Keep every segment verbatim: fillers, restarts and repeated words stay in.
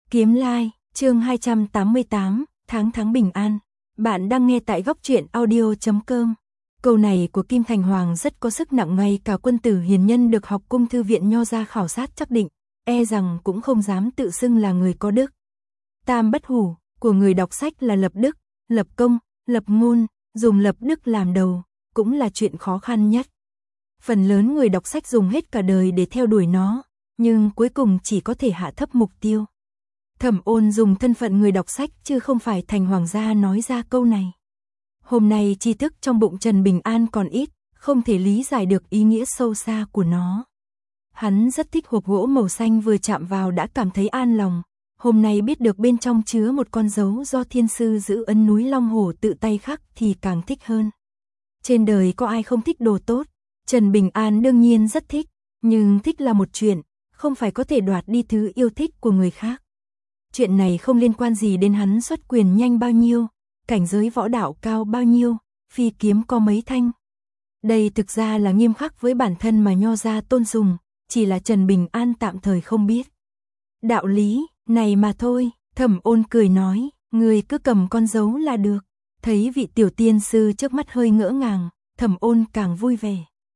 Kiếm Lai, chương hai trăm tám mươi tám, tháng tháng bình an. Bạn đang nghe tại góc truyện audio chấm com. Câu này của Kim Thành Hoàng rất có sức nặng, ngay cả quân tử hiền nhân được học cung thư viện Nho ra khảo sát chắc định, e rằng cũng không dám tự xưng là người có đức. Tam bất hủ của người đọc sách là lập đức, lập công, lập ngôn, dùng lập đức làm đầu, cũng là chuyện khó khăn nhất. Phần lớn người đọc sách dùng hết cả đời để theo đuổi nó, nhưng cuối cùng chỉ có thể hạ thấp mục tiêu. Thẩm Ôn dùng thân phận người đọc sách chứ không phải Thành Hoàng gia nói ra câu này. Hôm nay tri thức trong bụng Trần Bình An còn ít, không thể lý giải được ý nghĩa sâu xa của nó. Hắn rất thích hộp gỗ màu xanh, vừa chạm vào đã cảm thấy an lòng. Hôm nay biết được bên trong chứa một con dấu do thiên sư giữ ấn núi Long Hổ tự tay khắc thì càng thích hơn. Trên đời có ai không thích đồ tốt, Trần Bình An đương nhiên rất thích, nhưng thích là một chuyện, không phải có thể đoạt đi thứ yêu thích của người khác. Chuyện này không liên quan gì đến hắn xuất quyền nhanh bao nhiêu, cảnh giới võ đạo cao bao nhiêu, phi kiếm có mấy thanh. Đây thực ra là nghiêm khắc với bản thân mà Nho gia tôn sùng, chỉ là Trần Bình An tạm thời không biết. Đạo lý này mà thôi. Thẩm Ôn cười nói, người cứ cầm con dấu là được. Thấy vị tiểu tiên sư trước mắt hơi ngỡ ngàng, Thẩm Ôn càng vui vẻ.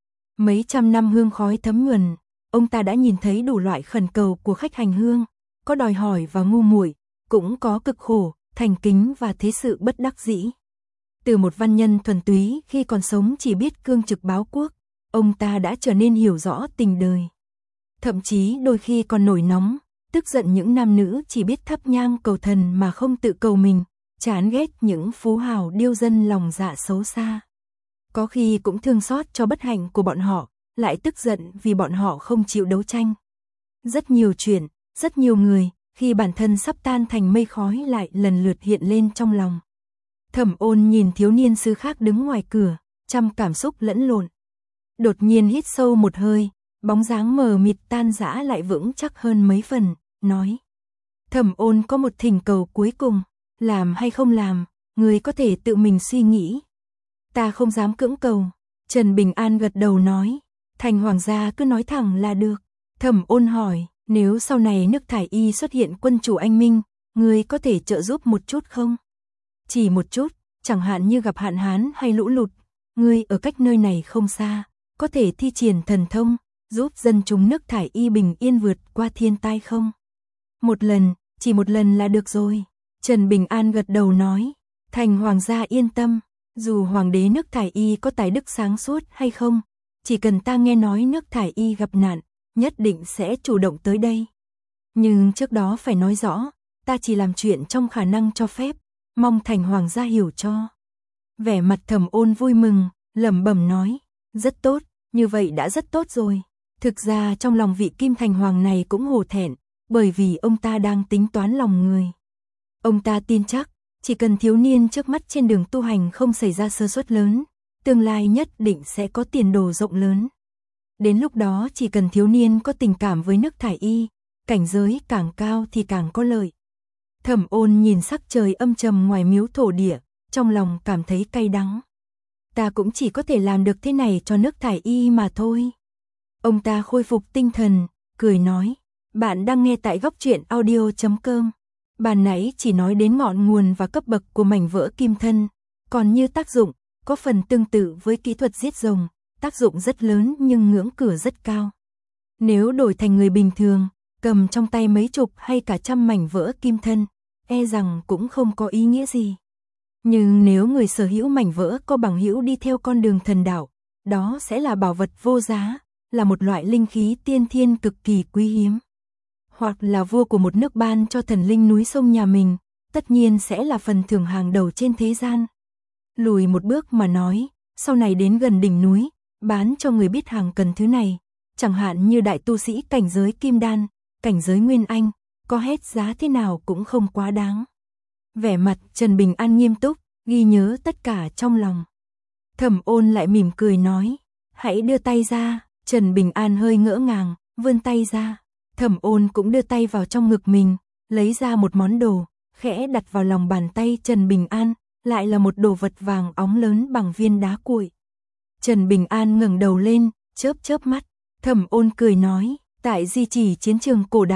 Mấy trăm năm hương khói thấm nhuần, ông ta đã nhìn thấy đủ loại khẩn cầu của khách hành hương, có đòi hỏi và ngu muội, cũng có cực khổ, thành kính và thế sự bất đắc dĩ. Từ một văn nhân thuần túy khi còn sống chỉ biết cương trực báo quốc, ông ta đã trở nên hiểu rõ tình đời. Thậm chí đôi khi còn nổi nóng, tức giận những nam nữ chỉ biết thắp nhang cầu thần mà không tự cầu mình, chán ghét những phú hào điêu dân lòng dạ xấu xa. Có khi cũng thương xót cho bất hạnh của bọn họ, lại tức giận vì bọn họ không chịu đấu tranh. Rất nhiều chuyện, rất nhiều người, khi bản thân sắp tan thành mây khói lại lần lượt hiện lên trong lòng. Thẩm Ôn nhìn thiếu niên sư khác đứng ngoài cửa, trăm cảm xúc lẫn lộn. Đột nhiên hít sâu một hơi, bóng dáng mờ mịt tan rã lại vững chắc hơn mấy phần, nói. Thẩm Ôn có một thỉnh cầu cuối cùng, làm hay không làm, người có thể tự mình suy nghĩ. Ta không dám cưỡng cầu. Trần Bình An gật đầu nói, Thành Hoàng gia cứ nói thẳng là được. Thẩm Ôn hỏi, nếu sau này nước Thải Y xuất hiện quân chủ anh minh, người có thể trợ giúp một chút không? Chỉ một chút, chẳng hạn như gặp hạn hán hay lũ lụt, ngươi ở cách nơi này không xa, có thể thi triển thần thông, giúp dân chúng nước Thải Y bình yên vượt qua thiên tai không? Một lần, chỉ một lần là được rồi. Trần Bình An gật đầu nói, Thành Hoàng gia yên tâm, dù Hoàng đế nước Thải Y có tài đức sáng suốt hay không, chỉ cần ta nghe nói nước Thải Y gặp nạn, nhất định sẽ chủ động tới đây. Nhưng trước đó phải nói rõ, ta chỉ làm chuyện trong khả năng cho phép, mong Thành Hoàng gia hiểu cho. Vẻ mặt Thẩm Ôn vui mừng, lẩm bẩm nói, rất tốt, như vậy đã rất tốt rồi. Thực ra trong lòng vị Kim Thành Hoàng này cũng hổ thẹn, bởi vì ông ta đang tính toán lòng người. Ông ta tin chắc, chỉ cần thiếu niên trước mắt trên đường tu hành không xảy ra sơ suất lớn, tương lai nhất định sẽ có tiền đồ rộng lớn. Đến lúc đó chỉ cần thiếu niên có tình cảm với nước Thải Y, cảnh giới càng cao thì càng có lợi. Thẩm Ôn nhìn sắc trời âm trầm ngoài miếu thổ địa, trong lòng cảm thấy cay đắng. Ta cũng chỉ có thể làm được thế này cho nước Thải Y mà thôi. Ông ta khôi phục tinh thần, cười nói, bạn đang nghe tại góc truyện audio chấm com. Bàn nãy chỉ nói đến ngọn nguồn và cấp bậc của mảnh vỡ kim thân, còn như tác dụng, có phần tương tự với kỹ thuật giết rồng, tác dụng rất lớn nhưng ngưỡng cửa rất cao. Nếu đổi thành người bình thường, cầm trong tay mấy chục hay cả trăm mảnh vỡ kim thân, e rằng cũng không có ý nghĩa gì. Nhưng nếu người sở hữu mảnh vỡ có bằng hữu đi theo con đường thần đạo, đó sẽ là bảo vật vô giá, là một loại linh khí tiên thiên cực kỳ quý hiếm. Hoặc là vua của một nước ban cho thần linh núi sông nhà mình, tất nhiên sẽ là phần thưởng hàng đầu trên thế gian. Lùi một bước mà nói, sau này đến gần đỉnh núi, bán cho người biết hàng cần thứ này, chẳng hạn như đại tu sĩ cảnh giới kim đan, cảnh giới nguyên anh, có hết giá thế nào cũng không quá đáng. Vẻ mặt Trần Bình An nghiêm túc, ghi nhớ tất cả trong lòng. Thẩm Ôn lại mỉm cười nói, hãy đưa tay ra. Trần Bình An hơi ngỡ ngàng, vươn tay ra. Thẩm Ôn cũng đưa tay vào trong ngực mình, lấy ra một món đồ, khẽ đặt vào lòng bàn tay Trần Bình An, lại là một đồ vật vàng óng lớn bằng viên đá cuội. Trần Bình An ngẩng đầu lên, chớp chớp mắt. Thẩm Ôn cười nói, tại di chỉ chiến trường cổ đại,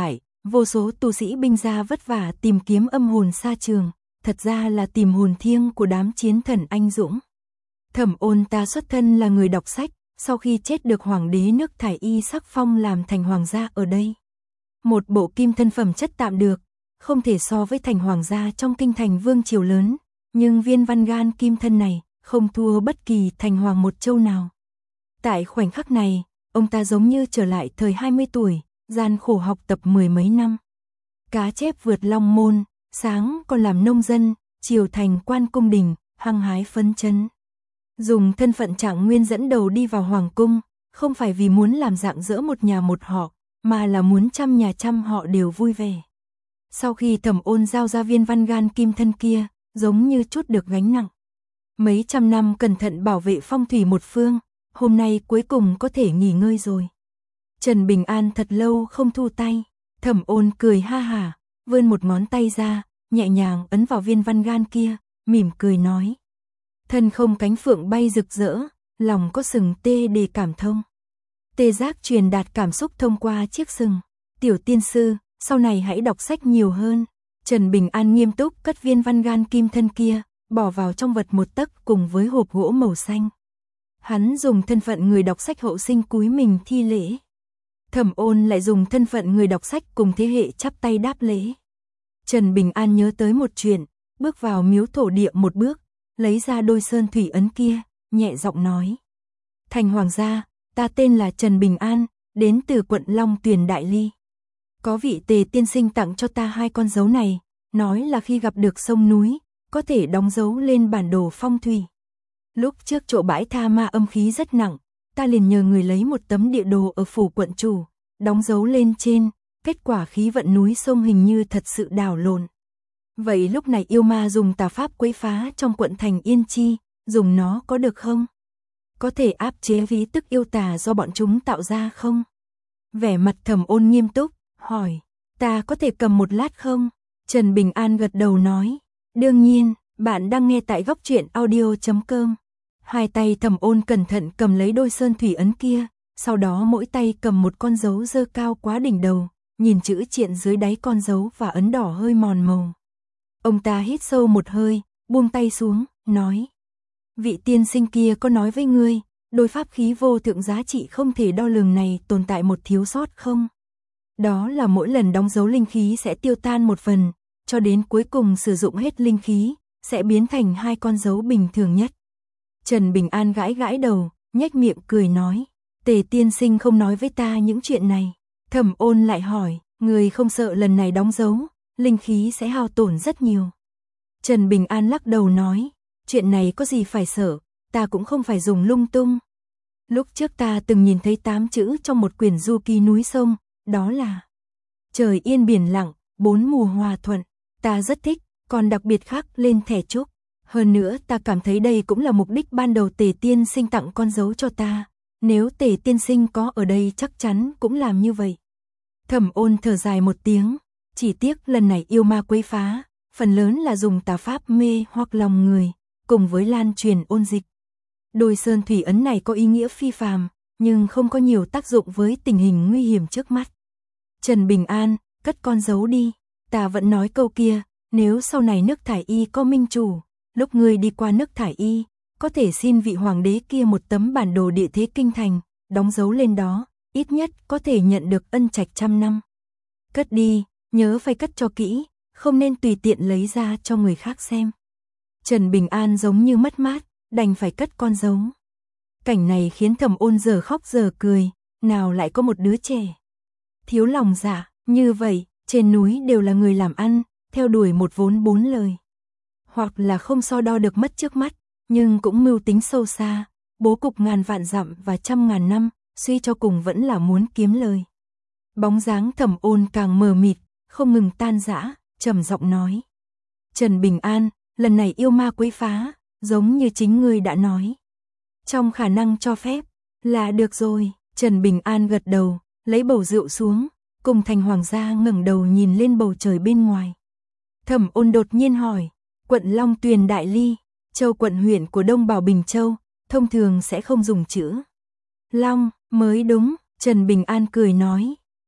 Vô số tu sĩ binh gia vất vả tìm kiếm âm hồn xa trường, thật ra là tìm hồn thiêng của đám chiến thần anh dũng. Thẩm Ôn ta xuất thân là người đọc sách, sau khi chết được hoàng đế nước Thải Y sắc phong làm thành hoàng gia ở đây. Một bộ kim thân phẩm chất tạm được, không thể so với thành hoàng gia trong kinh thành vương triều lớn, nhưng viên văn gan kim thân này không thua bất kỳ thành hoàng một châu nào. Tại khoảnh khắc này, ông ta giống như trở lại thời hai mươi tuổi, gian khổ học tập mười mấy năm. Cá chép vượt long môn, sáng còn làm nông dân, chiều thành quan cung đình, hăng hái phấn chấn. Dùng thân phận Trạng Nguyên dẫn đầu đi vào hoàng cung, không phải vì muốn làm rạng rỡ một nhà một họ, mà là muốn trăm nhà trăm họ đều vui vẻ. Sau khi Thẩm Ôn giao ra viên văn gan kim thân kia, giống như chút được gánh nặng. Mấy trăm năm cẩn thận bảo vệ phong thủy một phương, hôm nay cuối cùng có thể nghỉ ngơi rồi. Trần Bình An thật lâu không thu tay, Thẩm Ôn cười ha hả, vươn một ngón tay ra, nhẹ nhàng ấn vào viên văn gan kia, mỉm cười nói. Thân không cánh phượng bay rực rỡ, lòng có sừng tê để cảm thông. Tê giác truyền đạt cảm xúc thông qua chiếc sừng. Tiểu tiên sư, sau này hãy đọc sách nhiều hơn. Trần Bình An nghiêm túc cất viên văn gan kim thân kia, bỏ vào trong vật một tấc cùng với hộp gỗ màu xanh. Hắn dùng thân phận người đọc sách hậu sinh cúi mình thi lễ. Thẩm Ôn lại dùng thân phận người đọc sách cùng thế hệ chắp tay đáp lễ. Trần Bình An nhớ tới một chuyện, bước vào miếu thổ địa một bước, lấy ra đôi sơn thủy ấn kia, nhẹ giọng nói. Thành hoàng gia, ta tên là Trần Bình An, đến từ quận Long Tuyền Đại Ly. Có vị Tề tiên sinh tặng cho ta hai con dấu này, nói là khi gặp được sông núi, có thể đóng dấu lên bản đồ phong thủy. Lúc trước chỗ bãi tha ma âm khí rất nặng, ta liền nhờ người lấy một tấm địa đồ ở phủ quận chủ, đóng dấu lên trên, kết quả khí vận núi sông hình như thật sự đảo lộn. Vậy lúc này yêu ma dùng tà pháp quấy phá trong quận thành Yên Chi, dùng nó có được không? Có thể áp chế khí tức yêu tà do bọn chúng tạo ra không? Vẻ mặt Thẩm Ôn nghiêm túc, hỏi, ta có thể cầm một lát không? Trần Bình An gật đầu nói, đương nhiên, bạn đang nghe tại góc truyện audio chấm com. Hai tay Thẩm Ôn cẩn thận cầm lấy đôi sơn thủy ấn kia, sau đó mỗi tay cầm một con dấu dơ cao quá đỉnh đầu, nhìn chữ triện dưới đáy con dấu và ấn đỏ hơi mòn màu. Ông ta hít sâu một hơi, buông tay xuống, nói. Vị tiên sinh kia có nói với ngươi, đôi pháp khí vô thượng giá trị không thể đo lường này tồn tại một thiếu sót không? Đó là mỗi lần đóng dấu linh khí sẽ tiêu tan một phần, cho đến cuối cùng sử dụng hết linh khí, sẽ biến thành hai con dấu bình thường nhất. Trần Bình An gãi gãi đầu, nhếch miệng cười nói. Tề tiên sinh không nói với ta những chuyện này. Thẩm Ôn lại hỏi, người không sợ lần này đóng dấu, linh khí sẽ hao tổn rất nhiều. Trần Bình An lắc đầu nói, chuyện này có gì phải sợ, ta cũng không phải dùng lung tung. Lúc trước ta từng nhìn thấy tám chữ trong một quyển du ký núi sông, đó là trời yên biển lặng, bốn mùa hòa thuận, ta rất thích, còn đặc biệt khắc lên thẻ chúc. Hơn nữa ta cảm thấy đây cũng là mục đích ban đầu Tề tiên sinh tặng con dấu cho ta, nếu Tề tiên sinh có ở đây chắc chắn cũng làm như vậy. Thẩm Ôn thở dài một tiếng, chỉ tiếc lần này yêu ma quấy phá, phần lớn là dùng tà pháp mê hoặc lòng người, cùng với lan truyền ôn dịch. Đôi sơn thủy ấn này có ý nghĩa phi phàm, nhưng không có nhiều tác dụng với tình hình nguy hiểm trước mắt. Trần Bình An, cất con dấu đi, ta vẫn nói câu kia, nếu sau này nước Thải Y có minh chủ, lúc ngươi đi qua nước Thải Y, có thể xin vị hoàng đế kia một tấm bản đồ địa thế kinh thành, đóng dấu lên đó, ít nhất có thể nhận được ân trạch trăm năm. Cất đi, nhớ phải cất cho kỹ, không nên tùy tiện lấy ra cho người khác xem. Trần Bình An giống như mất mát, đành phải cất con dấu. Cảnh này khiến Thẩm Ôn giờ khóc giờ cười, nào lại có một đứa trẻ thiếu lòng dạ, như vậy, trên núi đều là người làm ăn, theo đuổi một vốn bốn lời. Hoặc là không so đo được mất trước mắt, nhưng cũng mưu tính sâu xa, bố cục ngàn vạn dặm và trăm ngàn năm, suy cho cùng vẫn là muốn kiếm lời. Bóng dáng Thẩm Ôn càng mờ mịt, không ngừng tan rã, trầm giọng nói. Trần Bình An, lần này yêu ma quấy phá, giống như chính ngươi đã nói. Trong khả năng cho phép, là được rồi. Trần Bình An gật đầu, lấy bầu rượu xuống, cùng thành hoàng gia ngẩng đầu nhìn lên bầu trời bên ngoài. Thẩm Ôn đột nhiên hỏi, quận Long Tuyền Đại Ly, châu quận huyện của Đông Bảo Bình Châu, thông thường sẽ không dùng chữ Long, mới đúng. Trần Bình An cười nói,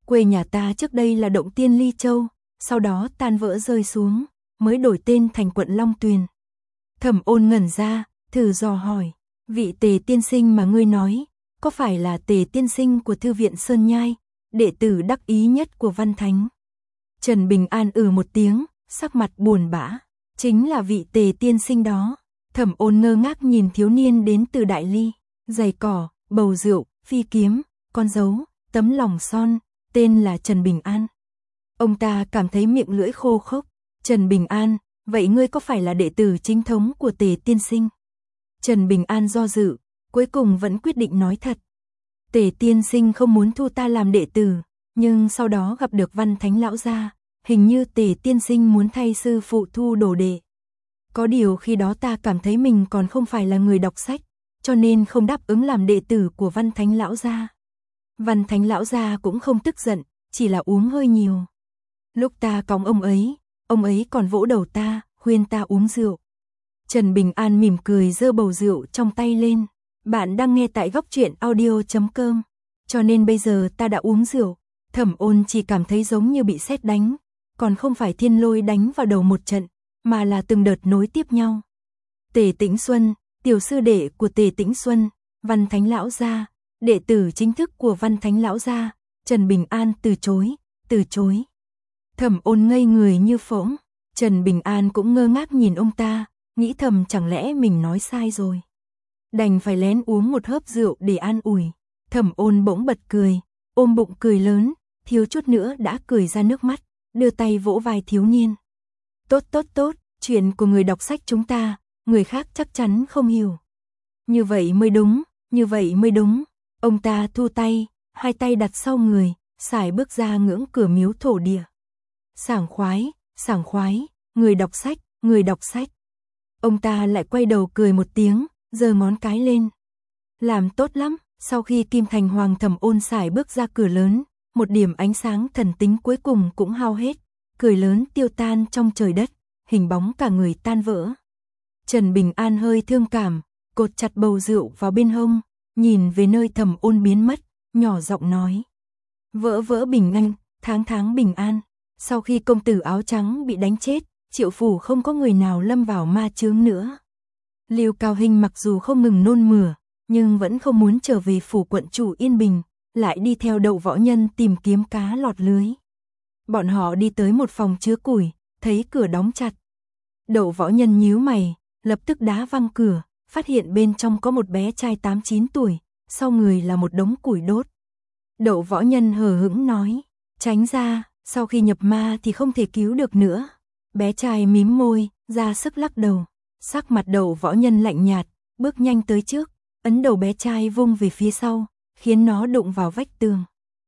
Quê nhà ta trước đây là Động Tiên Ly Châu, sau đó tan vỡ rơi xuống, mới đổi tên thành quận Long Tuyền. Thẩm Ôn ngẩn ra, thử dò hỏi, vị Tề tiên sinh mà ngươi nói, có phải là Tề tiên sinh của Thư viện Sơn Nhai, đệ tử đắc ý nhất của Văn Thánh? Trần Bình An ừ một tiếng, sắc mặt buồn bã, chính là vị Tề tiên sinh đó. Thẩm Ôn ngơ ngác nhìn thiếu niên đến từ Đại Ly, giày cỏ, bầu rượu, phi kiếm, con dấu, tấm lòng son, tên là Trần Bình An. Ông ta cảm thấy miệng lưỡi khô khốc. Trần Bình An, vậy ngươi có phải là đệ tử chính thống của Tề tiên sinh? Trần Bình An do dự, cuối cùng vẫn quyết định nói thật. Tề tiên sinh không muốn thu ta làm đệ tử, nhưng sau đó gặp được Văn Thánh lão gia, hình như Tề tiên sinh muốn thay sư phụ thu đồ đệ. Có điều khi đó ta cảm thấy mình còn không phải là người đọc sách, cho nên không đáp ứng làm đệ tử của Văn Thánh lão gia. Văn Thánh lão gia cũng không tức giận, chỉ là uống hơi nhiều. Lúc ta cõng ông ấy, ông ấy còn vỗ đầu ta, khuyên ta uống rượu. Trần Bình An mỉm cười giơ bầu rượu trong tay lên. Bạn đang nghe tại góc truyện audio chấm com. Cho nên bây giờ ta đã uống rượu. Thẩm Ôn chỉ cảm thấy giống như bị sét đánh, còn không phải thiên lôi đánh vào đầu một trận, mà là từng đợt nối tiếp nhau. Tề Tĩnh Xuân, tiểu sư đệ của Tề Tĩnh Xuân, Văn Thánh lão gia, đệ tử chính thức của Văn Thánh lão gia. Trần Bình An từ chối, từ chối. Thẩm Ôn ngây người như phỗng, Trần Bình An cũng ngơ ngác nhìn ông ta, nghĩ thầm chẳng lẽ mình nói sai rồi. Đành phải lén uống một hớp rượu để an ủi. Thẩm Ôn bỗng bật cười, ôm bụng cười lớn, thiếu chút nữa đã cười ra nước mắt, đưa tay vỗ vai thiếu niên. Tốt tốt tốt, chuyện của người đọc sách chúng ta, người khác chắc chắn không hiểu. Như vậy mới đúng, như vậy mới đúng. Ông ta thu tay, hai tay đặt sau người, sải bước ra ngưỡng cửa miếu thổ địa. Sảng khoái, sảng khoái, người đọc sách, người đọc sách. Ông ta lại quay đầu cười một tiếng, giơ ngón cái lên. Làm tốt lắm. Sau khi Kim Thành Hoàng Thẩm Ôn sải bước ra cửa lớn, một điểm ánh sáng thần tính cuối cùng cũng hao hết, cười lớn tiêu tan trong trời đất, hình bóng cả người tan vỡ. Trần Bình An hơi thương cảm, cột chặt bầu rượu vào bên hông, nhìn về nơi Thẩm Ôn biến mất, nhỏ giọng nói: "Vỡ vỡ bình an, tháng tháng bình an." Sau khi công tử áo trắng bị đánh chết, Triệu phủ không có người nào lâm vào ma chướng nữa. Lưu Cao Hinh mặc dù không ngừng nôn mửa, nhưng vẫn không muốn trở về phủ quận chủ yên bình, lại đi theo Đậu Võ Nhân tìm kiếm cá lọt lưới. Bọn họ đi tới một phòng chứa củi, thấy cửa đóng chặt. Đậu Võ Nhân nhíu mày, lập tức đá văng cửa, phát hiện bên trong có một bé trai tám chín tuổi, sau người là một đống củi đốt. Đậu Võ Nhân hờ hững nói: "Tránh ra, sau khi nhập ma thì không thể cứu được nữa." Bé trai mím môi, ra sức lắc đầu. Sắc mặt Đậu Võ Nhân lạnh nhạt, bước nhanh tới trước, ấn đầu bé trai vung về phía sau, khiến nó đụng vào vách tường.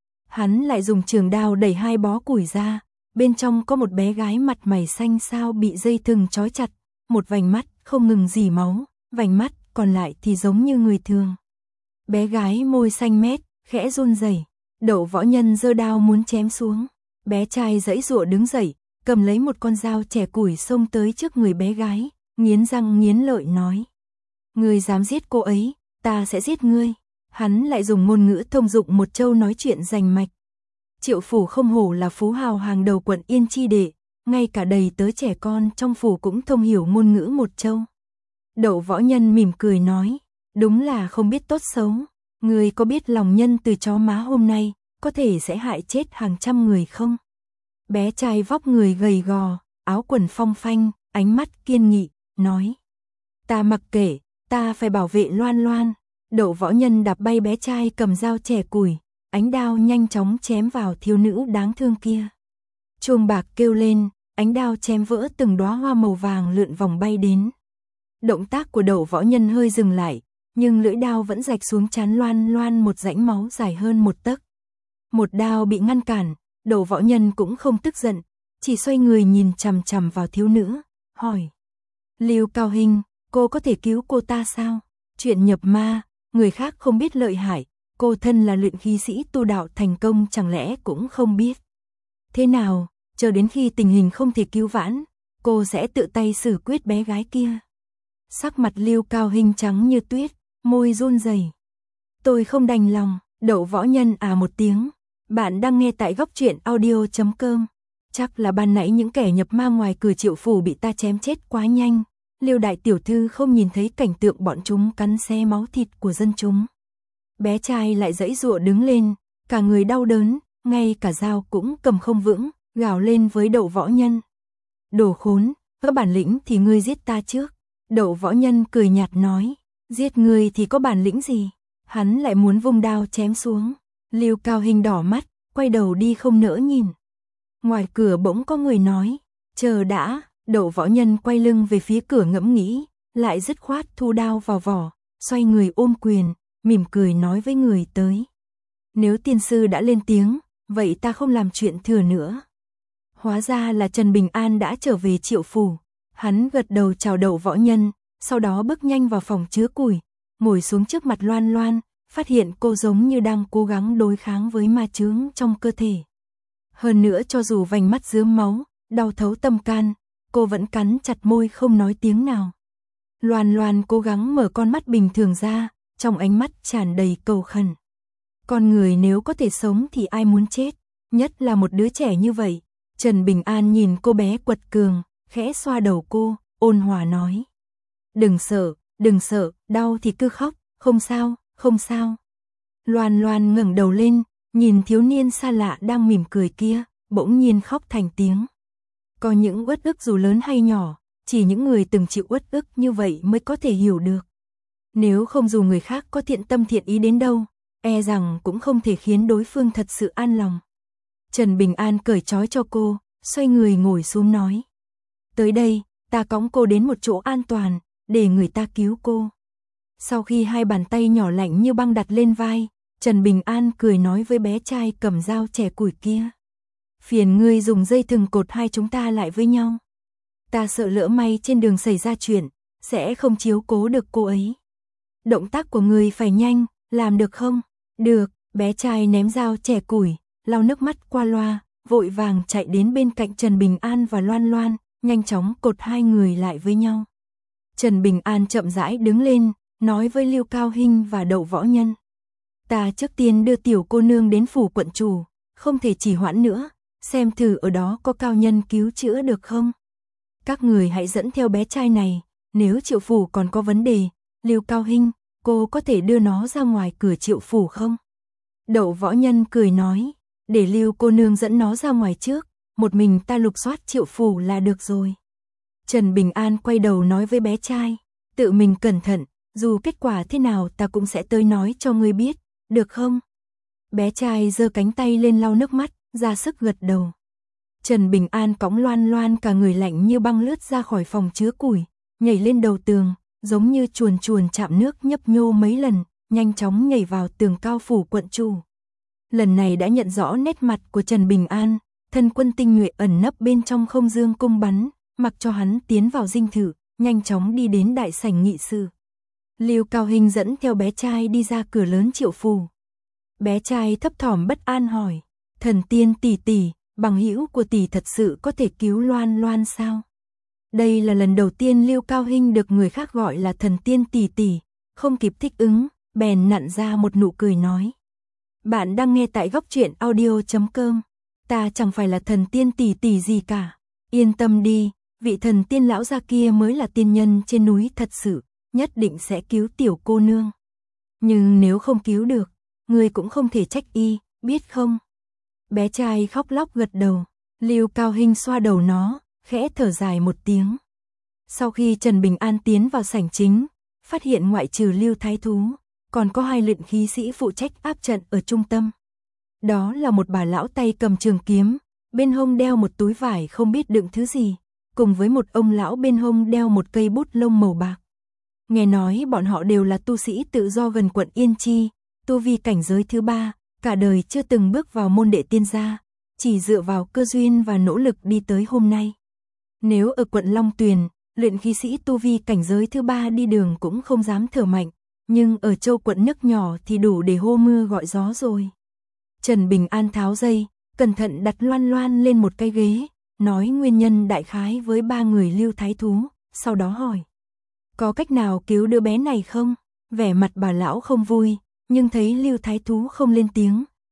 Hắn lại dùng trường đao đẩy hai bó củi ra, bên trong có một bé gái mặt mày xanh xao bị dây thừng trói chặt, một vành mắt không ngừng rỉ máu, vành mắt còn lại thì giống như người thường. Bé gái môi xanh mét, khẽ run rẩy. Đậu Võ Nhân giơ đao muốn chém xuống. Bé trai giãy giụa đứng dậy, cầm lấy một con dao chẻ củi xông tới trước người bé gái, nghiến răng nghiến lợi nói: "Ngươi dám giết cô ấy, ta sẽ giết ngươi." Hắn lại dùng ngôn ngữ thông dụng một châu nói chuyện rành mạch. Triệu phủ không hổ là phú hào hàng đầu quận Yên Chi Đệ, ngay cả đầy tớ trẻ con trong phủ cũng thông hiểu ngôn ngữ một châu. Đậu Võ Nhân mỉm cười nói: "Đúng là không biết tốt xấu, ngươi có biết lòng nhân từ chó má hôm nay có thể sẽ hại chết hàng trăm người không?" Bé trai vóc người gầy gò, áo quần phong phanh, ánh mắt kiên nghị, nói: "Ta mặc kệ, ta phải bảo vệ Loan Loan." Đậu Võ Nhân đạp bay bé trai cầm dao chẻ củi, ánh đao nhanh chóng chém vào thiếu nữ đáng thương kia. Chuông bạc kêu lên, ánh đao chém vỡ từng đóa hoa màu vàng lượn vòng bay đến. Động tác của Đậu Võ Nhân hơi dừng lại, nhưng lưỡi đao vẫn rạch xuống trán Loan Loan một rãnh máu dài hơn một tấc. Một đao bị ngăn cản, Đậu Võ Nhân cũng không tức giận, chỉ xoay người nhìn chằm chằm vào thiếu nữ, hỏi: "Lưu Cao Hinh, cô có thể cứu cô ta sao? Chuyện nhập ma, người khác không biết lợi hại, cô thân là luyện khí sĩ tu đạo thành công chẳng lẽ cũng không biết. Thế nào, chờ đến khi tình hình không thể cứu vãn, cô sẽ tự tay xử quyết bé gái kia." Sắc mặt Lưu Cao Hinh trắng như tuyết, môi run rẩy. "Tôi không đành lòng." Đậu Võ Nhân à một tiếng, Bạn đang nghe tại góc truyện audio chấm com. Chắc là ban nãy những kẻ nhập ma ngoài cửa Triệu phủ bị ta chém chết quá nhanh. Liêu đại tiểu thư không nhìn thấy cảnh tượng bọn chúng cắn xé máu thịt của dân chúng. Bé trai lại giãy giụa đứng lên, cả người đau đớn, ngay cả dao cũng cầm không vững, gào lên với Đậu Võ Nhân. Đồ khốn, có bản lĩnh thì ngươi giết ta trước. Đậu Võ Nhân cười nhạt nói, giết ngươi thì có bản lĩnh gì? Hắn lại muốn vung đao chém xuống. Lưu Cao Hinh đỏ mắt, quay đầu đi không nỡ nhìn. Ngoài cửa bỗng có người nói, chờ đã. Đậu Võ Nhân quay lưng về phía cửa ngẫm nghĩ, lại dứt khoát thu đao vào vỏ, xoay người ôm quyền, mỉm cười nói với người tới. Nếu tiên sư đã lên tiếng, vậy ta không làm chuyện thừa nữa. Hóa ra là Trần Bình An đã trở về Triệu phủ. Hắn gật đầu chào Đậu Võ Nhân, sau đó bước nhanh vào phòng chứa củi, ngồi xuống trước mặt Loan Loan, phát hiện cô giống như đang cố gắng đối kháng với ma chướng trong cơ thể. Hơn nữa cho dù vành mắt rướm máu, đau thấu tâm can, cô vẫn cắn chặt môi không nói tiếng nào. Loan Loan cố gắng mở con mắt bình thường ra, trong ánh mắt tràn đầy cầu khẩn. Con người nếu có thể sống thì ai muốn chết, nhất là một đứa trẻ như vậy. Trần Bình An nhìn cô bé quật cường, khẽ xoa đầu cô, ôn hòa nói. Đừng sợ, đừng sợ, đau thì cứ khóc, không sao, không sao. Loan Loan ngẩng đầu lên, nhìn thiếu niên xa lạ đang mỉm cười kia, bỗng nhiên khóc thành tiếng. Có những uất ức dù lớn hay nhỏ, chỉ những người từng chịu uất ức như vậy mới có thể hiểu được. Nếu không dù người khác có thiện tâm thiện ý đến đâu, e rằng cũng không thể khiến đối phương thật sự an lòng. Trần Bình An cởi trói cho cô, xoay người ngồi xuống nói. Tới đây, ta cõng cô đến một chỗ an toàn, để người ta cứu cô. Sau khi hai bàn tay nhỏ lạnh như băng đặt lên vai, Trần Bình An cười nói với bé trai cầm dao chẻ củi kia. Phiền ngươi dùng dây thừng cột hai chúng ta lại với nhau. Ta sợ lỡ may trên đường xảy ra chuyện, sẽ không chiếu cố được cô ấy. Động tác của ngươi phải nhanh, làm được không? Được, bé trai ném dao chẻ củi, lau nước mắt qua loa, vội vàng chạy đến bên cạnh Trần Bình An và Loan Loan, nhanh chóng cột hai người lại với nhau. Trần Bình An chậm rãi đứng lên, nói với Lưu Cao Hinh và Đậu Võ Nhân. Ta trước tiên đưa tiểu cô nương đến phủ quận chủ, không thể trì hoãn nữa, xem thử ở đó có cao nhân cứu chữa được không. Các người hãy dẫn theo bé trai này, nếu Triệu phủ còn có vấn đề, Lưu Cao Hinh, cô có thể đưa nó ra ngoài cửa Triệu phủ không? Đậu Võ Nhân cười nói, để Lưu cô nương dẫn nó ra ngoài trước, một mình ta lục soát Triệu phủ là được rồi. Trần Bình An quay đầu nói với bé trai, tự mình cẩn thận, dù kết quả thế nào ta cũng sẽ tới nói cho ngươi biết, được không? Bé trai giơ cánh tay lên lau nước mắt, ra sức gật đầu. Trần Bình An cõng Loan Loan cả người lạnh như băng lướt ra khỏi phòng chứa củi, nhảy lên đầu tường, giống như chuồn chuồn chạm nước nhấp nhô mấy lần, nhanh chóng nhảy vào tường cao phủ quận chủ. Lần này đã nhận rõ nét mặt của Trần Bình An, thân quân tinh nhuệ ẩn nấp bên trong không dương cung bắn, mặc cho hắn tiến vào dinh thự, nhanh chóng đi đến đại sảnh nghị sự. Lưu Cao Hinh dẫn theo bé trai đi ra cửa lớn Triệu phủ. Bé trai thấp thỏm bất an hỏi, thần tiên tỷ tỷ, bằng hữu của tỷ thật sự có thể cứu Loan Loan sao? Đây là lần đầu tiên Lưu Cao Hinh được người khác gọi là thần tiên tỷ tỷ, không kịp thích ứng, bèn nặn ra một nụ cười nói. Bạn đang nghe tại góc truyện audio chấm com. Ta chẳng phải là thần tiên tỷ tỷ gì cả. Yên tâm đi, vị thần tiên lão gia kia mới là tiên nhân trên núi thật sự, nhất định sẽ cứu tiểu cô nương. Nhưng nếu không cứu được, ngươi cũng không thể trách y, biết không? Bé trai khóc lóc gật đầu, Lưu Cao Hinh xoa đầu nó, khẽ thở dài một tiếng. Sau khi Trần Bình An tiến vào sảnh chính, phát hiện ngoại trừ Lưu Thái Thú, còn có hai luyện khí sĩ phụ trách áp trận ở trung tâm. Đó là một bà lão tay cầm trường kiếm, bên hông đeo một túi vải không biết đựng thứ gì, cùng với một ông lão bên hông đeo một cây bút lông màu bạc. Nghe nói bọn họ đều là tu sĩ tự do gần quận Yên Chi, tu vi cảnh giới thứ ba, cả đời chưa từng bước vào môn đệ tiên gia, chỉ dựa vào cơ duyên và nỗ lực đi tới hôm nay. Nếu ở quận Long Tuyền, luyện khí sĩ tu vi cảnh giới thứ ba đi đường cũng không dám thở mạnh, nhưng ở châu quận nước nhỏ thì đủ để hô mưa gọi gió rồi. Trần Bình An tháo dây, cẩn thận đặt Loan Loan lên một cái ghế, nói nguyên nhân đại khái với ba người Lưu Thái Thú, sau đó hỏi. Có cách nào cứu đứa bé này không? Vẻ mặt bà lão không vui, nhưng thấy Lưu Thái Thú không lên tiếng,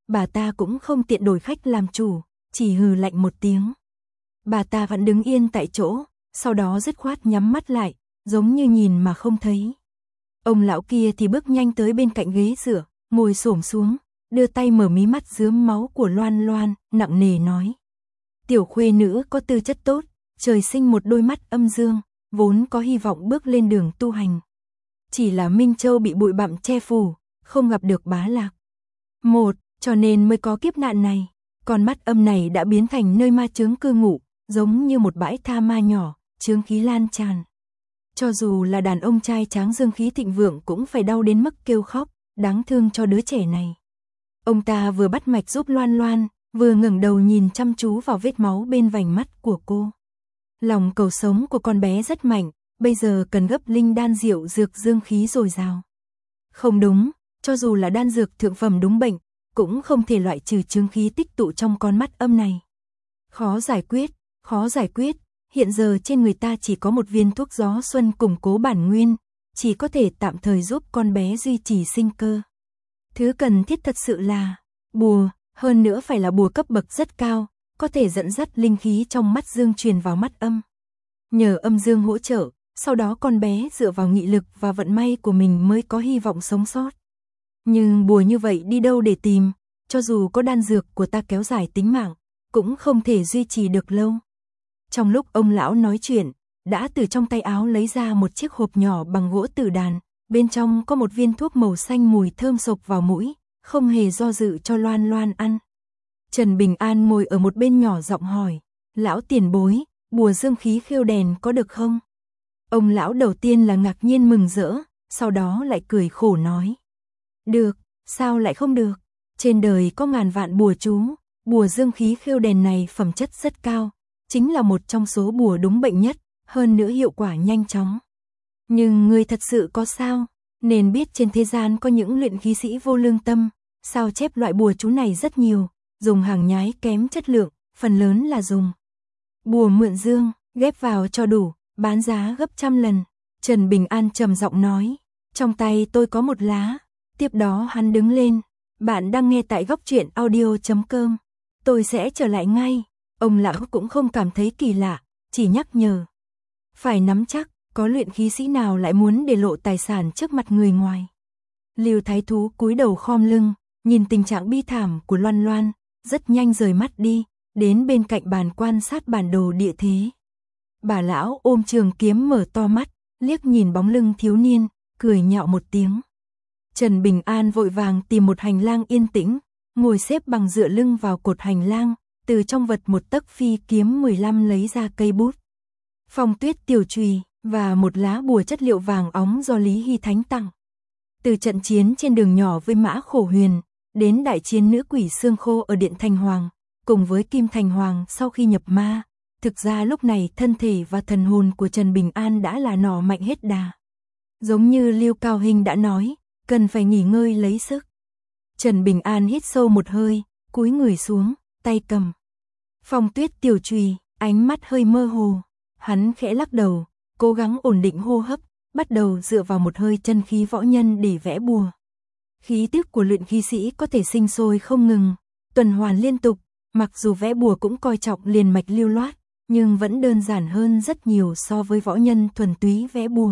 bà ta cũng không tiện đổi khách làm chủ, chỉ hừ lạnh một tiếng. Bà ta vẫn đứng yên tại chỗ, sau đó dứt khoát nhắm mắt lại, giống như nhìn mà không thấy. Ông lão kia thì bước nhanh tới bên cạnh ghế dựa, ngồi xổm xuống, đưa tay mở mí mắt rướm máu của Loan Loan, nặng nề nói. Tiểu khuê nữ có tư chất tốt, trời sinh một đôi mắt âm dương, vốn có hy vọng bước lên đường tu hành. Chỉ là Minh Châu bị bụi bặm che phủ, không gặp được bá lạc. Một, cho nên mới có kiếp nạn này. Con mắt âm này đã biến thành nơi ma chướng cư ngụ, giống như một bãi tha ma nhỏ, chướng khí lan tràn. Cho dù là đàn ông trai tráng dương khí thịnh vượng cũng phải đau đến mức kêu khóc, đáng thương cho đứa trẻ này. Ông ta vừa bắt mạch giúp Loan Loan, vừa ngẩng đầu nhìn chăm chú vào vết máu bên vành mắt của cô. Lòng cầu sống của con bé rất mạnh, bây giờ cần gấp linh đan diệu dược dương khí dồi dào. Không đúng, cho dù là đan dược thượng phẩm đúng bệnh, cũng không thể loại trừ chướng khí tích tụ trong con mắt âm này. Khó giải quyết, khó giải quyết, hiện giờ trên người ta chỉ có một viên thuốc gió xuân củng cố bản nguyên, chỉ có thể tạm thời giúp con bé duy trì sinh cơ. Thứ cần thiết thật sự là bùa, hơn nữa phải là bùa cấp bậc rất cao, có thể dẫn dắt linh khí trong mắt dương truyền vào mắt âm. Nhờ âm dương hỗ trợ, sau đó con bé dựa vào nghị lực và vận may của mình mới có hy vọng sống sót. Nhưng bùa như vậy đi đâu để tìm, cho dù có đan dược của ta kéo dài tính mạng, cũng không thể duy trì được lâu. Trong lúc ông lão nói chuyện, đã từ trong tay áo lấy ra một chiếc hộp nhỏ bằng gỗ tử đàn, bên trong có một viên thuốc màu xanh mùi thơm sộc vào mũi, không hề do dự cho Loan Loan ăn. Trần Bình An ngồi ở một bên nhỏ giọng hỏi, lão tiền bối, bùa dương khí khêu đèn có được không? Ông lão đầu tiên là ngạc nhiên mừng rỡ, sau đó lại cười khổ nói. Được, sao lại không được? Trên đời có ngàn vạn bùa chú, bùa dương khí khêu đèn này phẩm chất rất cao, chính là một trong số bùa đúng bệnh nhất, hơn nữa hiệu quả nhanh chóng. Nhưng người thật sự có sao? Nên biết trên thế gian có những luyện khí sĩ vô lương tâm, sao chép loại bùa chú này rất nhiều, dùng hàng nhái kém chất lượng, phần lớn là dùng bùa mượn dương, ghép vào cho đủ, bán giá gấp trăm lần. Trần Bình An trầm giọng nói, trong tay tôi có một lá. Tiếp đó hắn đứng lên, bạn đang nghe tại góc truyện audio chấm com. Tôi sẽ trở lại ngay. Ông lão cũng không cảm thấy kỳ lạ, chỉ nhắc nhở. Phải nắm chắc, có luyện khí sĩ nào lại muốn để lộ tài sản trước mặt người ngoài. Lưu Thái Thú cúi đầu khom lưng, nhìn tình trạng bi thảm của Loan Loan, rất nhanh rời mắt đi, đến bên cạnh bàn quan sát bản đồ địa thế. Bà lão ôm trường kiếm mở to mắt, liếc nhìn bóng lưng thiếu niên, cười nhạo một tiếng. Trần Bình An vội vàng tìm một hành lang yên tĩnh, ngồi xếp bằng dựa lưng vào cột hành lang, từ trong vật một tấc phi kiếm mười lăm lấy ra cây bút, phong tuyết tiểu chùy và một lá bùa chất liệu vàng óng do Lý Hy Thánh tặng. Từ trận chiến trên đường nhỏ với Mã Khổ Huyền, đến đại chiến nữ quỷ xương khô ở Điện Thành Hoàng, cùng với Kim Thành Hoàng sau khi nhập ma, thực ra lúc này thân thể và thần hồn của Trần Bình An đã là nỏ mạnh hết đà. Giống như Lưu Cao Hình đã nói, cần phải nghỉ ngơi lấy sức. Trần Bình An hít sâu một hơi, cúi người xuống, tay cầm phong tuyết tiểu chùy, ánh mắt hơi mơ hồ. Hắn khẽ lắc đầu, cố gắng ổn định hô hấp, bắt đầu dựa vào một hơi chân khí võ nhân để vẽ bùa. Khí tức của luyện khí sĩ có thể sinh sôi không ngừng, tuần hoàn liên tục, mặc dù vẽ bùa cũng coi trọng liền mạch lưu loát, nhưng vẫn đơn giản hơn rất nhiều so với võ nhân thuần túy vẽ bùa.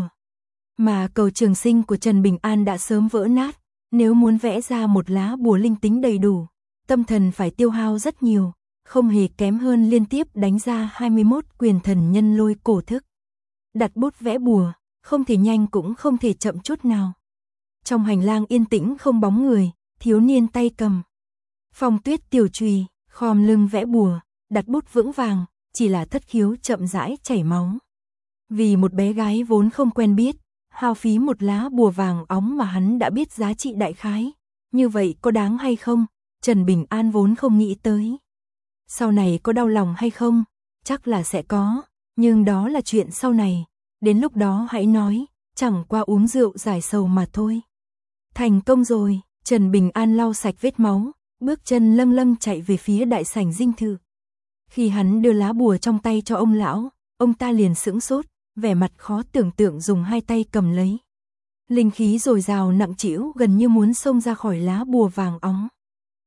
Mà cầu trường sinh của Trần Bình An đã sớm vỡ nát, nếu muốn vẽ ra một lá bùa linh tính đầy đủ, tâm thần phải tiêu hao rất nhiều, không hề kém hơn liên tiếp đánh ra hai mươi mốt quyền thần nhân lôi cổ thức. Đặt bút vẽ bùa, không thể nhanh cũng không thể chậm chút nào. Trong hành lang yên tĩnh không bóng người, thiếu niên tay cầm phong tuyết tiểu chùy, khom lưng vẽ bùa, đặt bút vững vàng, chỉ là thất khiếu chậm rãi chảy máu. Vì một bé gái vốn không quen biết, hao phí một lá bùa vàng óng mà hắn đã biết giá trị đại khái, như vậy có đáng hay không, Trần Bình An vốn không nghĩ tới. Sau này có đau lòng hay không, chắc là sẽ có, nhưng đó là chuyện sau này, đến lúc đó hãy nói, chẳng qua uống rượu giải sầu mà thôi. Thành công rồi, Trần Bình An lau sạch vết máu, bước chân lâng lâng chạy về phía đại sảnh dinh thự. Khi hắn đưa lá bùa trong tay cho ông lão, ông ta liền sững sốt, vẻ mặt khó tưởng tượng dùng hai tay cầm lấy. Linh khí dồi dào nặng trĩu gần như muốn xông ra khỏi lá bùa vàng óng.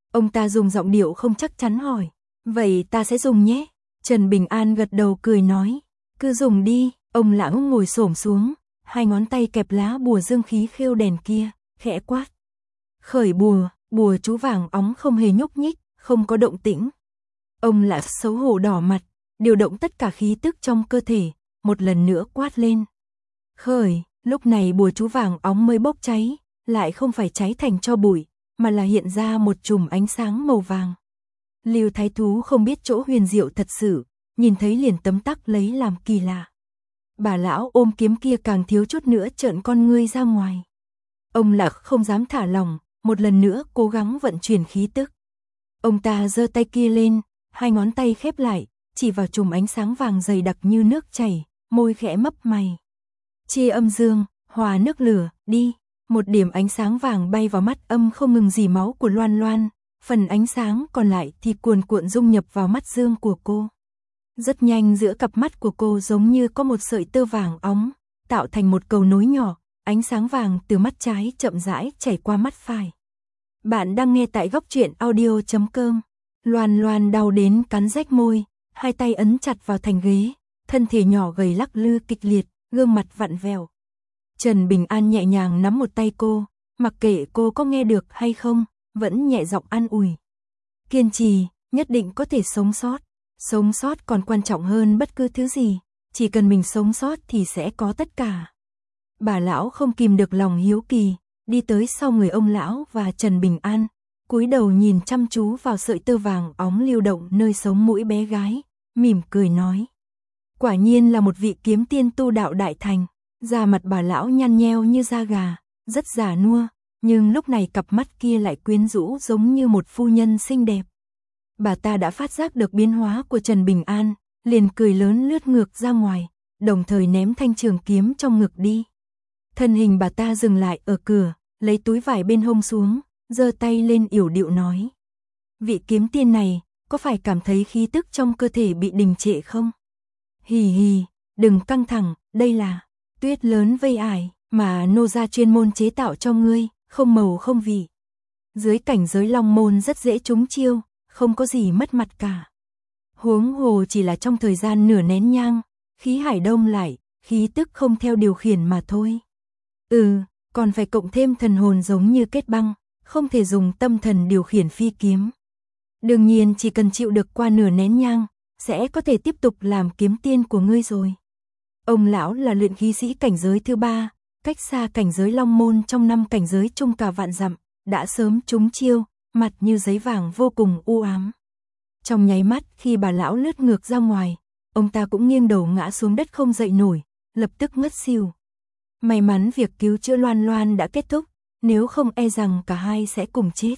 Ông ta dùng giọng điệu không chắc chắn hỏi. Vậy ta sẽ dùng nhé. Trần Bình An gật đầu cười nói. Cứ dùng đi. Ông lão ngồi xổm xuống, hai ngón tay kẹp lá bùa dương khí khêu đèn kia, khẽ quát. Khởi bùa, bùa chú vàng óng không hề nhúc nhích, không có động tĩnh. Ông lão xấu hổ đỏ mặt, điều động tất cả khí tức trong cơ thể, một lần nữa quát lên. Khởi, lúc này bùa chú vàng óng mới bốc cháy, lại không phải cháy thành tro bụi, mà là hiện ra một chùm ánh sáng màu vàng. Lưu Thái Thú không biết chỗ huyền diệu thật sự, nhìn thấy liền tấm tắc lấy làm kỳ lạ. Bà lão ôm kiếm kia càng thiếu chút nữa trợn con ngươi ra ngoài. Ông Lạc không dám thả lòng, một lần nữa cố gắng vận chuyển khí tức. Ông ta giơ tay kia lên, hai ngón tay khép lại, chỉ vào chùm ánh sáng vàng dày đặc như nước chảy, môi khẽ mấp mày. Chia âm dương, hòa nước lửa, đi. Một điểm ánh sáng vàng bay vào mắt âm không ngừng dì máu của Loan Loan, phần ánh sáng còn lại thì cuồn cuộn dung nhập vào mắt dương của cô. Rất nhanh giữa cặp mắt của cô giống như có một sợi tơ vàng óng, tạo thành một cầu nối nhỏ, ánh sáng vàng từ mắt trái chậm rãi chảy qua mắt phải. Bạn đang nghe tại góc truyện audio chấm com. Loan Loan đau đến cắn rách môi, hai tay ấn chặt vào thành ghế, thân thể nhỏ gầy lắc lư kịch liệt, gương mặt vặn vẹo. Trần Bình An nhẹ nhàng nắm một tay cô, mặc kệ cô có nghe được hay không, vẫn nhẹ giọng an ủi. Kiên trì, nhất định có thể sống sót. Sống sót còn quan trọng hơn bất cứ thứ gì, chỉ cần mình sống sót thì sẽ có tất cả. Bà lão không kìm được lòng hiếu kỳ, đi tới sau người ông lão và Trần Bình An, cúi đầu nhìn chăm chú vào sợi tơ vàng óng lưu động nơi sống mũi bé gái, mỉm cười nói. Quả nhiên là một vị kiếm tiên tu đạo đại thành, da mặt bà lão nhăn nheo như da gà, rất già nua, nhưng lúc này cặp mắt kia lại quyến rũ giống như một phu nhân xinh đẹp. Bà ta đã phát giác được biến hóa của Trần Bình An, liền cười lớn lướt ngược ra ngoài, đồng thời ném thanh trường kiếm trong ngực đi. Thân hình bà ta dừng lại ở cửa, lấy túi vải bên hông xuống, giơ tay lên yểu điệu nói. Vị kiếm tiên này, có phải cảm thấy khí tức trong cơ thể bị đình trệ không? Hì hì, đừng căng thẳng, đây là tuyết lớn vây ải, mà nô gia chuyên môn chế tạo cho ngươi, không màu không vị. Dưới cảnh giới long môn rất dễ trúng chiêu, không có gì mất mặt cả. Huống hồ chỉ là trong thời gian nửa nén nhang, khí hải đông lại, khí tức không theo điều khiển mà thôi. Ừ, còn phải cộng thêm thần hồn giống như kết băng, không thể dùng tâm thần điều khiển phi kiếm. Đương nhiên chỉ cần chịu được qua nửa nén nhang, sẽ có thể tiếp tục làm kiếm tiên của ngươi rồi. Ông lão là luyện khí sĩ cảnh giới thứ ba, cách xa cảnh giới long môn trong năm cảnh giới chung cả vạn dặm, đã sớm trúng chiêu, mặt như giấy vàng vô cùng u ám. Trong nháy mắt khi bà lão lướt ngược ra ngoài, ông ta cũng nghiêng đầu ngã xuống đất không dậy nổi, lập tức ngất xỉu. May mắn việc cứu chữa Loan Loan đã kết thúc, nếu không e rằng cả hai sẽ cùng chết.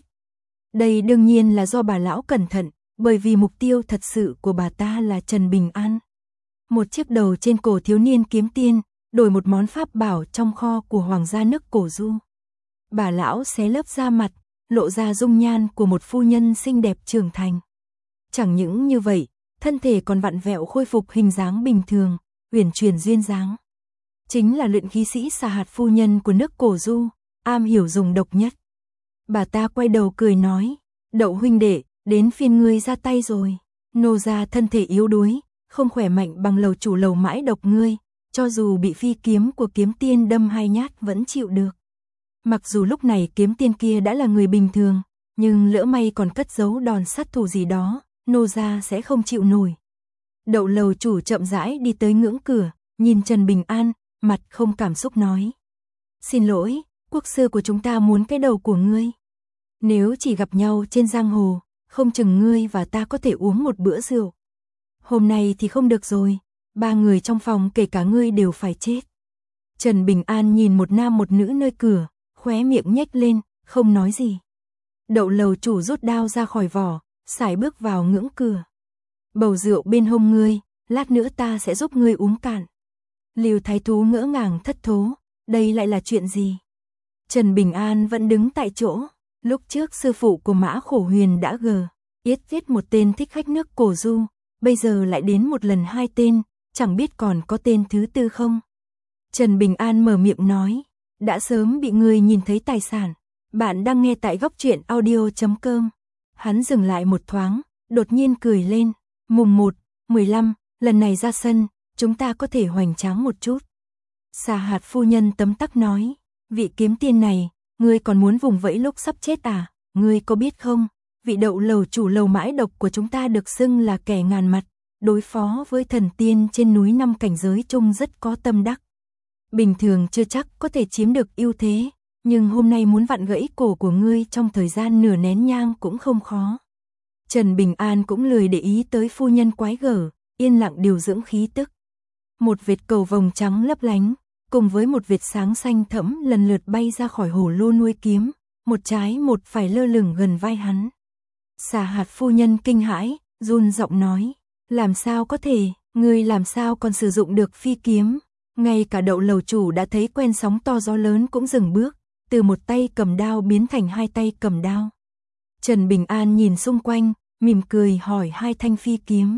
Đây đương nhiên là do bà lão cẩn thận, bởi vì mục tiêu thật sự của bà ta là Trần Bình An. Một chiếc đầu trên cổ thiếu niên kiếm tiên, đổi một món pháp bảo trong kho của hoàng gia nước cổ Du. Bà lão xé lớp da mặt, lộ ra dung nhan của một phu nhân xinh đẹp trưởng thành. Chẳng những như vậy, thân thể còn vặn vẹo khôi phục hình dáng bình thường, uyển chuyển duyên dáng. Chính là luyện khí sĩ Xà Hạt phu nhân của nước cổ Du, am hiểu dùng độc nhất. Bà ta quay đầu cười nói, Đậu huynh đệ, đến phiên ngươi ra tay rồi. Nô gia thân thể yếu đuối, không khỏe mạnh bằng lầu chủ lầu mãi độc ngươi, cho dù bị phi kiếm của kiếm tiên đâm hai nhát vẫn chịu được. Mặc dù lúc này kiếm tiên kia đã là người bình thường, nhưng lỡ may còn cất giấu đòn sát thủ gì đó, nô gia sẽ không chịu nổi. Đậu lầu chủ chậm rãi đi tới ngưỡng cửa, nhìn Trần Bình An, mặt không cảm xúc nói. Xin lỗi, quốc sư của chúng ta muốn cái đầu của ngươi. Nếu chỉ gặp nhau trên giang hồ, không chừng ngươi và ta có thể uống một bữa rượu. Hôm nay thì không được rồi, ba người trong phòng kể cả ngươi đều phải chết. Trần Bình An nhìn một nam một nữ nơi cửa, khóe miệng nhếch lên, không nói gì. Đậu lầu chủ rút đao ra khỏi vỏ, sải bước vào ngưỡng cửa. Bầu rượu bên hông ngươi, lát nữa ta sẽ giúp ngươi uống cạn. Lưu Thái Thú ngỡ ngàng thất thố, đây lại là chuyện gì? Trần Bình An vẫn đứng tại chỗ, lúc trước sư phụ của Mã Khổ Huyền đã gờ, yết viết một tên thích khách nước cổ Du, bây giờ lại đến một lần hai tên, chẳng biết còn có tên thứ tư không? Trần Bình An mở miệng nói, đã sớm bị người nhìn thấy tài sản. Bạn đang nghe tại góc truyện audio chấm com. Hắn dừng lại một thoáng, đột nhiên cười lên. Mùng một, mười lăm, lần này ra sân, chúng ta có thể hoành tráng một chút. Xà Hạt phu nhân tấm tắc nói, vị kiếm tiên này, ngươi còn muốn vùng vẫy lúc sắp chết à? Ngươi có biết không, vị Đậu lầu chủ lầu mãi độc của chúng ta được xưng là kẻ ngàn mặt, đối phó với thần tiên trên núi năm cảnh giới chung rất có tâm đắc. Bình thường chưa chắc có thể chiếm được ưu thế, nhưng hôm nay muốn vặn gãy cổ của ngươi trong thời gian nửa nén nhang cũng không khó. Trần Bình An cũng lười để ý tới phu nhân quái gở, yên lặng điều dưỡng khí tức. Một vệt cầu vồng trắng lấp lánh, cùng với một vệt sáng xanh thẫm lần lượt bay ra khỏi hồ lô nuôi kiếm, một trái một phải lơ lửng gần vai hắn. Xà Hạt phu nhân kinh hãi, run giọng nói, làm sao có thể, ngươi làm sao còn sử dụng được phi kiếm? Ngay cả Đậu lầu chủ đã thấy quen sóng to gió lớn cũng dừng bước, từ một tay cầm đao biến thành hai tay cầm đao. Trần Bình An nhìn xung quanh, mỉm cười hỏi hai thanh phi kiếm.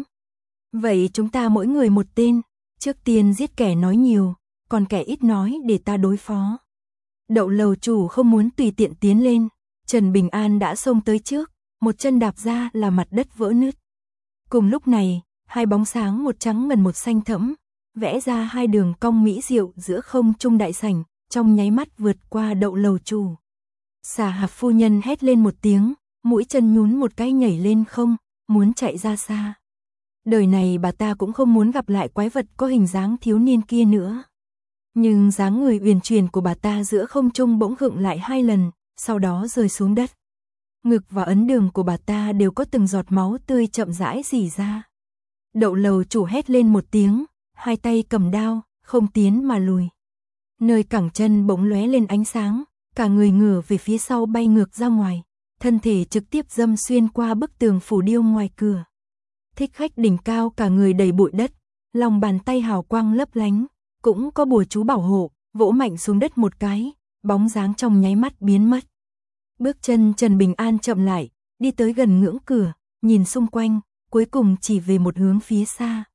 Vậy chúng ta mỗi người một tên, trước tiên giết kẻ nói nhiều, còn kẻ ít nói để ta đối phó. Đậu lầu chủ không muốn tùy tiện tiến lên, Trần Bình An đã xông tới trước, một chân đạp ra là mặt đất vỡ nứt. Cùng lúc này, hai bóng sáng một trắng ngần một xanh thẫm, vẽ ra hai đường cong mỹ diệu giữa không trung đại sảnh, trong nháy mắt vượt qua Đậu lầu chủ. Xà Hạt phu nhân hét lên một tiếng, mũi chân nhún một cái nhảy lên không, muốn chạy ra xa. Đời này bà ta cũng không muốn gặp lại quái vật có hình dáng thiếu niên kia nữa. Nhưng dáng người uyển chuyển của bà ta giữa không trung bỗng gượng lại hai lần, sau đó rơi xuống đất. Ngực và ấn đường của bà ta đều có từng giọt máu tươi chậm rãi rỉ ra. Đậu lầu chủ hét lên một tiếng, hai tay cầm đao, không tiến mà lùi. Nơi cẳng chân bỗng lóe lên ánh sáng, cả người ngửa về phía sau bay ngược ra ngoài, thân thể trực tiếp dâm xuyên qua bức tường phủ điêu ngoài cửa. Thích Khách đỉnh cao cả người đầy bụi đất, lòng bàn tay hào quang lấp lánh, cũng có bùa chú bảo hộ, vỗ mạnh xuống đất một cái, bóng dáng trong nháy mắt biến mất. Bước chân Trần Bình An chậm lại, đi tới gần ngưỡng cửa, nhìn xung quanh, cuối cùng chỉ về một hướng phía xa.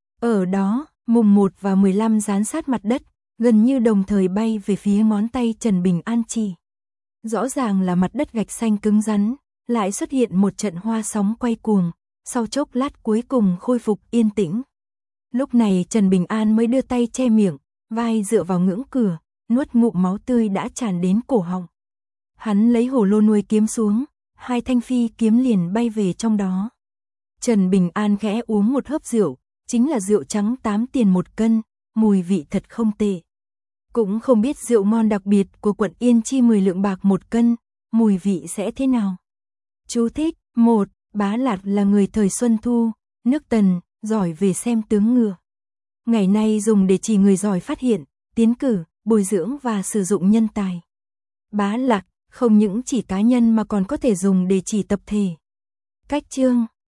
Ở đó, mùng một và mười lăm dán sát mặt đất, gần như đồng thời bay về phía ngón tay Trần Bình An chỉ. Rõ ràng là mặt đất gạch xanh cứng rắn, lại xuất hiện một trận hoa sóng quay cuồng, sau chốc lát cuối cùng khôi phục yên tĩnh. Lúc này Trần Bình An mới đưa tay che miệng, vai dựa vào ngưỡng cửa, nuốt ngụm máu tươi đã tràn đến cổ họng. Hắn lấy hồ lô nuôi kiếm xuống, hai thanh phi kiếm liền bay về trong đó. Trần Bình An khẽ uống một hớp rượu, chính là rượu trắng tám tiền một cân, mùi vị thật không tệ. Cũng không biết rượu ngon đặc biệt của quận Yên Chi mười lượng bạc một cân, mùi vị sẽ thế nào. Chú thích, một. Bá Lạt là người thời Xuân Thu, nước Tần, giỏi về xem tướng ngựa. Ngày nay dùng để chỉ người giỏi phát hiện, tiến cử, bồi dưỡng và sử dụng nhân tài. Bá Lạt không những chỉ cá nhân mà còn có thể dùng để chỉ tập thể. Cách chương